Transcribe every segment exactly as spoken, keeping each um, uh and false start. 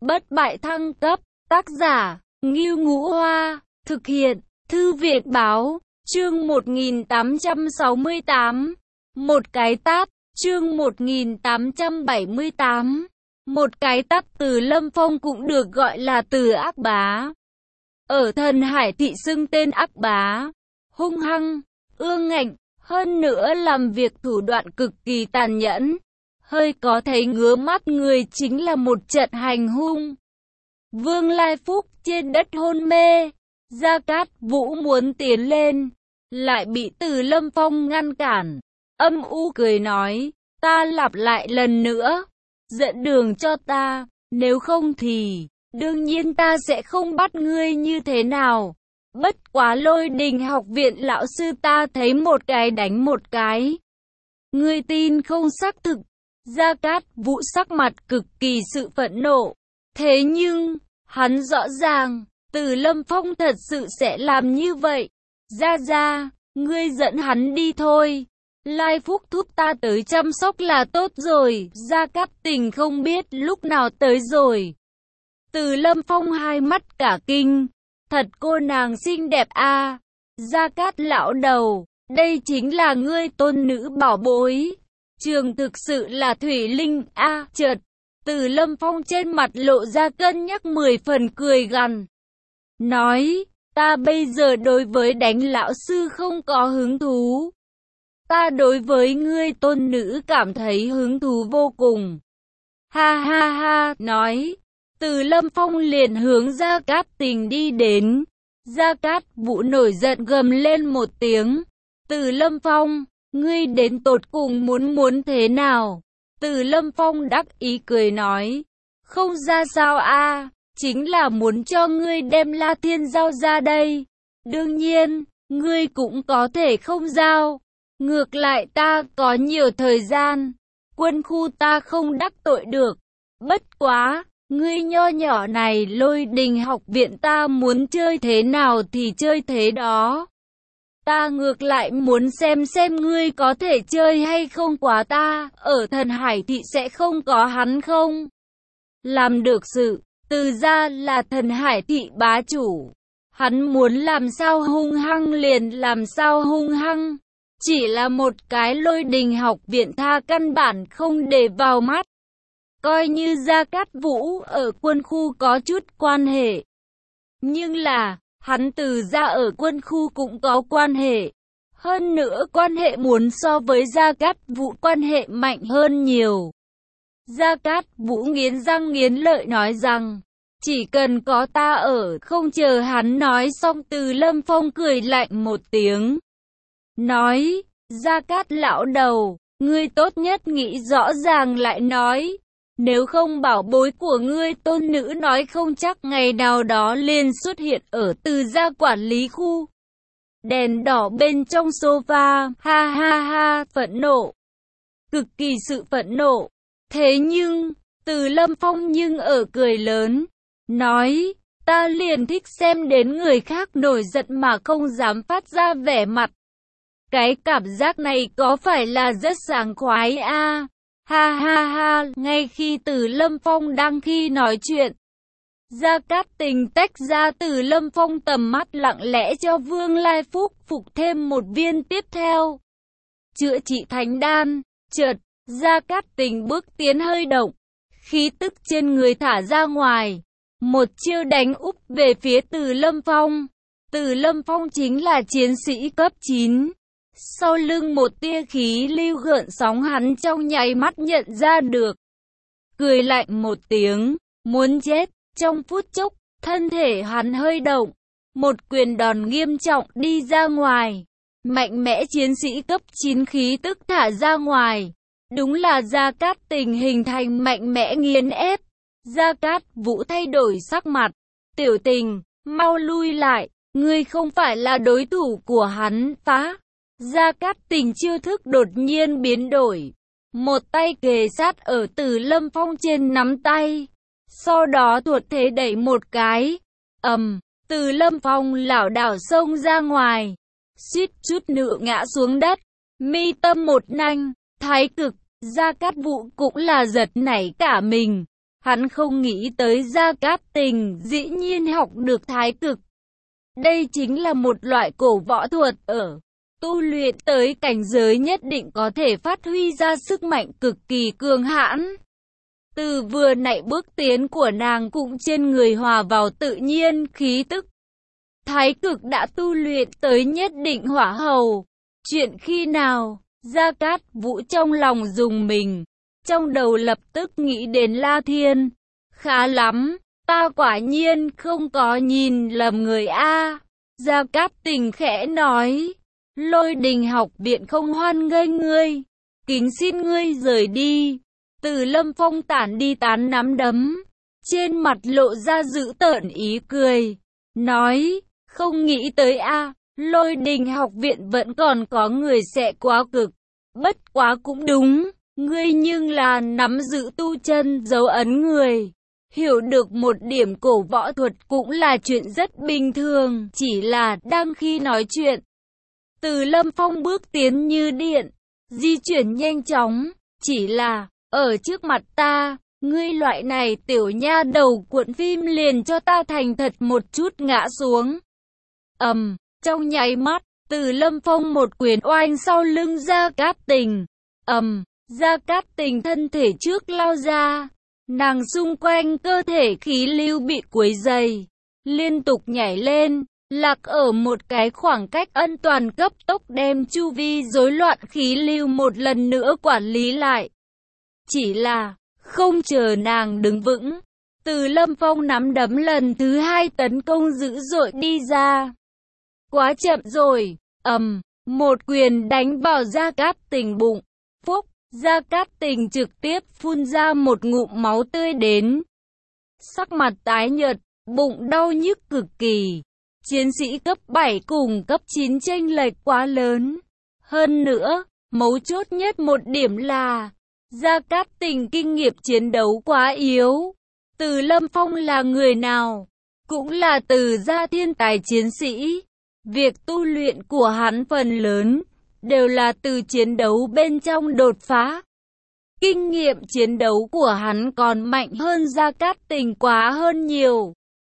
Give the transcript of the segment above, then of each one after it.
bất bại thăng cấp, tác giả, Ngưu Ngũ Hoa, thực hiện, Thư viện Báo, chương một nghìn tám trăm sáu mươi tám, một cái tát, chương một nghìn tám trăm bảy mươi tám, một cái tát. Từ Lâm Phong cũng được gọi là Từ Ác Bá. Ở Thần Hải thị xưng tên Ác Bá, hung hăng, ương ngạnh, hơn nữa làm việc thủ đoạn cực kỳ tàn nhẫn. Hơi có thấy ngứa mắt người chính là một trận hành hung. Vương Lai Phúc trên đất hôn mê, Gia Cát Vũ muốn tiến lên, lại bị Từ Lâm Phong ngăn cản. Âm u cười nói, ta lặp lại lần nữa, dẫn đường cho ta, nếu không thì, đương nhiên ta sẽ không bắt ngươi như thế nào. Bất quá Lôi Đình học viện lão sư ta thấy một cái đánh một cái. Ngươi tin không xác thực. Gia Cát Vũ sắc mặt cực kỳ sự phẫn nộ. Thế nhưng, hắn rõ ràng, Từ Lâm Phong thật sự sẽ làm như vậy. Gia Gia, ngươi dẫn hắn đi thôi. Lai Phúc thúc ta tới chăm sóc là tốt rồi. Gia Cát Tình không biết lúc nào tới rồi. Từ Lâm Phong hai mắt cả kinh. Thật cô nàng xinh đẹp a. À. Gia Cát lão đầu, đây chính là ngươi tôn nữ bảo bối. Trường thực sự là Thủy Linh a. À, chợt, Từ Lâm Phong trên mặt lộ ra cân nhắc mười phần cười gằn. Nói, ta bây giờ đối với đánh lão sư không có hứng thú. Ta đối với ngươi tôn nữ cảm thấy hứng thú vô cùng. Ha ha ha, nói. Từ Lâm Phong liền hướng Gia Cát Tình đi đến. Gia Cát Vũ nổi giận gầm lên một tiếng. Từ Lâm Phong, ngươi đến tột cùng muốn muốn thế nào? Từ Lâm Phong đắc ý cười nói. Không ra sao a, à, chính là muốn cho ngươi đem La Thiên giao ra đây. Đương nhiên, ngươi cũng có thể không giao. Ngược lại ta có nhiều thời gian. Quân khu ta không đắc tội được. Bất quá, ngươi nho nhỏ này Lôi Đình học viện ta muốn chơi thế nào thì chơi thế đó. Ta ngược lại muốn xem xem ngươi có thể chơi hay không quá ta, ở Thần Hải thị sẽ không có hắn không? Làm được sự, từ ra là Thần Hải thị bá chủ. Hắn muốn làm sao hung hăng liền làm sao hung hăng. Chỉ là một cái Lôi Đình học viện tha căn bản không để vào mắt. Coi như Gia Cát Vũ ở quân khu có chút quan hệ. Nhưng là, hắn Từ ra ở quân khu cũng có quan hệ. Hơn nữa quan hệ muốn so với Gia Cát Vũ quan hệ mạnh hơn nhiều. Gia Cát Vũ nghiến răng nghiến lợi nói rằng, chỉ cần có ta ở. Không chờ hắn nói xong Từ Lâm Phong cười lạnh một tiếng. Nói, Gia Cát lão đầu, ngươi tốt nhất nghĩ rõ ràng lại nói. Nếu không bảo bối của ngươi tôn nữ nói không chắc ngày nào đó liền xuất hiện ở Từ gia quản lý khu. Đèn đỏ bên trong sofa, ha ha ha, phẫn nộ. Cực kỳ sự phẫn nộ. Thế nhưng, Từ Lâm Phong nhưng ở cười lớn. Nói, ta liền thích xem đến người khác nổi giận mà không dám phát ra vẻ mặt. Cái cảm giác này có phải là rất sảng khoái a? À? Ha ha ha, ngay khi Từ Lâm Phong đang khi nói chuyện, Gia Cát Tình tách ra Từ Lâm Phong tầm mắt lặng lẽ cho Vương Lai Phúc phục thêm một viên tiếp theo. Chữa trị thánh đan, chợt, Gia Cát Tình bước tiến hơi động, khí tức trên người thả ra ngoài, một chiêu đánh úp về phía Từ Lâm Phong. Từ Lâm Phong chính là chiến sĩ cấp chín. Sau lưng một tia khí lưu gợn sóng hắn trong nháy mắt nhận ra được. Cười lạnh một tiếng, muốn chết, trong phút chốc, thân thể hắn hơi động. Một quyền đòn nghiêm trọng đi ra ngoài. Mạnh mẽ chiến sĩ cấp chín khí tức thả ra ngoài. Đúng là Gia Cát Tình hình thành mạnh mẽ nghiền ép. Gia Cát Vũ thay đổi sắc mặt. Tiểu Tình, mau lui lại, ngươi không phải là đối thủ của hắn, phá. Gia Cát Tình chiêu thức đột nhiên biến đổi. Một tay kề sát ở Từ Lâm Phong trên nắm tay. Sau đó thuận thế đẩy một cái. Ầm, Từ Lâm Phong lảo đảo xông ra ngoài. Suýt chút nữa ngã xuống đất. Mi tâm một nanh, thái cực. Gia Cát Vũ cũng là giật nảy cả mình. Hắn không nghĩ tới Gia Cát Tình dĩ nhiên học được thái cực. Đây chính là một loại cổ võ thuật ở tu luyện tới cảnh giới nhất định có thể phát huy ra sức mạnh cực kỳ cường hãn. Từ vừa nãy bước tiến của nàng cũng trên người hòa vào tự nhiên khí tức. Thái cực đã tu luyện tới nhất định hỏa hầu. Chuyện khi nào? Gia Cát Vũ trong lòng rùng mình, trong đầu lập tức nghĩ đến La Thiên. Khá lắm, ta quả nhiên không có nhìn lầm người a. Gia Cát Tình khẽ nói, Lôi Đình học viện không hoan nghênh ngươi, kính xin ngươi rời đi. Từ Lâm Phong tản đi tán nắm đấm, trên mặt lộ ra dữ tợn ý cười, nói, không nghĩ tới a, Lôi Đình học viện vẫn còn có người sẽ quá cực. Bất quá cũng đúng, ngươi nhưng là nắm giữ tu chân dấu ấn người. Hiểu được một điểm cổ võ thuật cũng là chuyện rất bình thường, chỉ là đang khi nói chuyện. Từ Lâm Phong bước tiến như điện, di chuyển nhanh chóng, chỉ là, ở trước mặt ta, ngươi loại này tiểu nha đầu cuộn phim liền cho ta thành thật một chút ngã xuống. Ầm, um, trong nháy mắt, Từ Lâm Phong một quyền oanh sau lưng Gia Cát Tình. Ầm, um, Gia Cát Tình thân thể trước lao ra. Nàng xung quanh cơ thể khí lưu bị quấy dày, liên tục nhảy lên, lạc ở một cái khoảng cách an toàn cấp tốc đem chu vi rối loạn khí lưu một lần nữa quản lý lại. Chỉ là, không chờ nàng đứng vững, Từ Lâm Phong nắm đấm lần thứ hai tấn công dữ dội đi ra. Quá chậm rồi, ầm, một quyền đánh vào Gia Cát Tình bụng, phúc. Gia Cát Tình trực tiếp phun ra một ngụm máu tươi đến. Sắc mặt tái nhợt, bụng đau nhức cực kỳ. Chiến sĩ cấp bảy cùng cấp chín chênh lệch quá lớn. Hơn nữa, mấu chốt nhất một điểm là Gia Cát Tình kinh nghiệm chiến đấu quá yếu. Từ Lâm Phong là người nào? Cũng là Từ gia thiên tài chiến sĩ. Việc tu luyện của hắn phần lớn đều là từ chiến đấu bên trong đột phá. Kinh nghiệm chiến đấu của hắn còn mạnh hơn Gia Cát Tình quá hơn nhiều.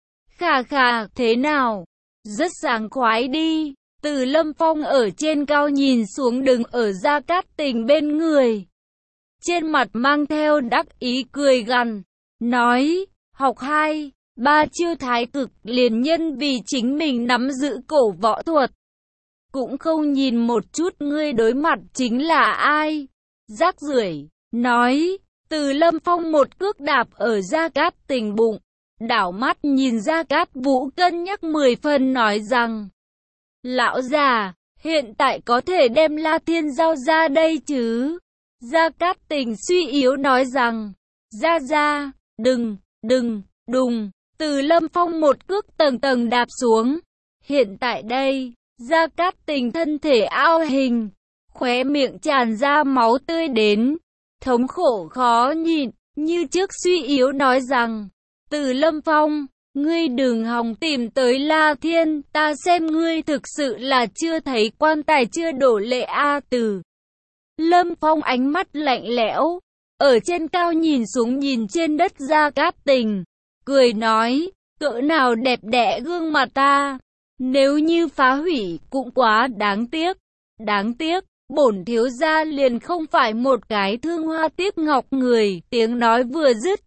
Khà khà, thế nào? Rất sảng khoái đi. Từ Lâm Phong ở trên cao nhìn xuống đứng ở Gia Cát Tình bên người. Trên mặt mang theo đắc ý cười gằn, nói, học hai, ba chiêu thái cực liền nhân vì chính mình nắm giữ cổ võ thuật. Cũng không nhìn một chút ngươi đối mặt chính là ai. Rác rưởi, nói, Từ Lâm Phong một cước đạp ở Gia Cát Tình bụng, đảo mắt nhìn Gia Cát Vũ cân nhắc mười phần nói rằng, lão già, hiện tại có thể đem La Thiên giao ra đây chứ? Gia Cát Tình suy yếu nói rằng, ra ra, đừng, đừng, đùng. Từ Lâm Phong một cước tầng tầng đạp xuống. Hiện tại đây, Gia Cát Tình thân thể ao hình, khóe miệng tràn ra máu tươi đến, thống khổ khó nhịn, như trước suy yếu nói rằng, Từ Lâm Phong, ngươi đừng hòng tìm tới La Thiên, ta xem ngươi thực sự là chưa thấy quan tài chưa đổ lệ a. Từ Lâm Phong ánh mắt lạnh lẽo, ở trên cao nhìn xuống nhìn trên đất Gia Cát Tình, cười nói, cỡ nào đẹp đẽ gương mặt ta, nếu như phá hủy cũng quá đáng tiếc, đáng tiếc, bổn thiếu gia liền không phải một cái thương hoa tiếc ngọc người. Tiếng nói vừa dứt,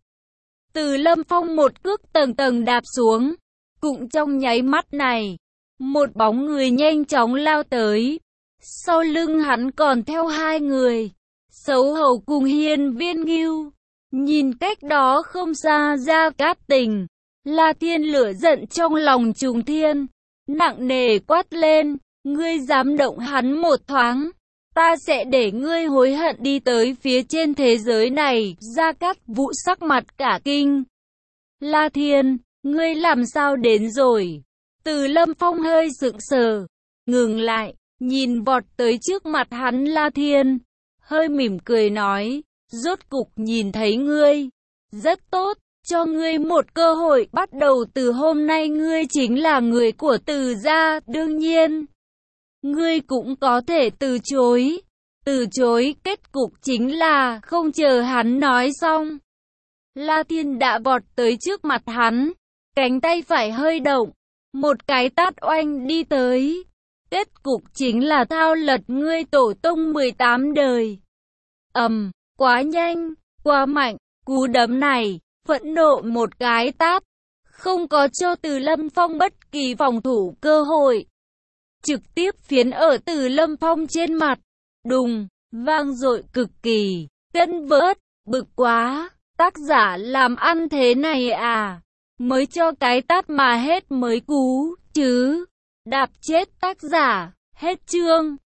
Từ Lâm Phong một cước tầng tầng đạp xuống, cũng trong nháy mắt này, một bóng người nhanh chóng lao tới, sau lưng hắn còn theo hai người, Sấu Hầu cùng Hiên Viên Ngưu. Nhìn cách đó không xa Gia Cát Tình, La Thiên lửa giận trong lòng trùng thiên, nặng nề quát lên, ngươi dám động hắn một thoáng, ta sẽ để ngươi hối hận đi tới phía trên thế giới này. Gia Cát Vũ sắc mặt cả kinh. La Thiên, ngươi làm sao đến rồi? Từ Lâm Phong hơi sững sờ, ngừng lại, nhìn vọt tới trước mặt hắn La Thiên, hơi mỉm cười nói, rốt cục nhìn thấy ngươi, rất tốt, cho ngươi một cơ hội, bắt đầu từ hôm nay ngươi chính là người của Từ gia, đương nhiên, ngươi cũng có thể từ chối, từ chối, kết cục chính là không chờ hắn nói xong. La Thiên đã vọt tới trước mặt hắn, cánh tay phải hơi động, một cái tát oanh đi tới. Kết cục chính là thao lật ngươi tổ tông mười tám đời. Ầm, um, quá nhanh, quá mạnh, cú đấm này, phẫn nộ một cái tát, không có cho Từ Lâm Phong bất kỳ phòng thủ cơ hội. Trực tiếp phiến ở Từ Lâm Phong trên mặt, đùng, vang dội cực kỳ, cân vớt, bực quá, tác giả làm ăn thế này à, mới cho cái tát mà hết mới cú, chứ, đạp chết tác giả, hết chương.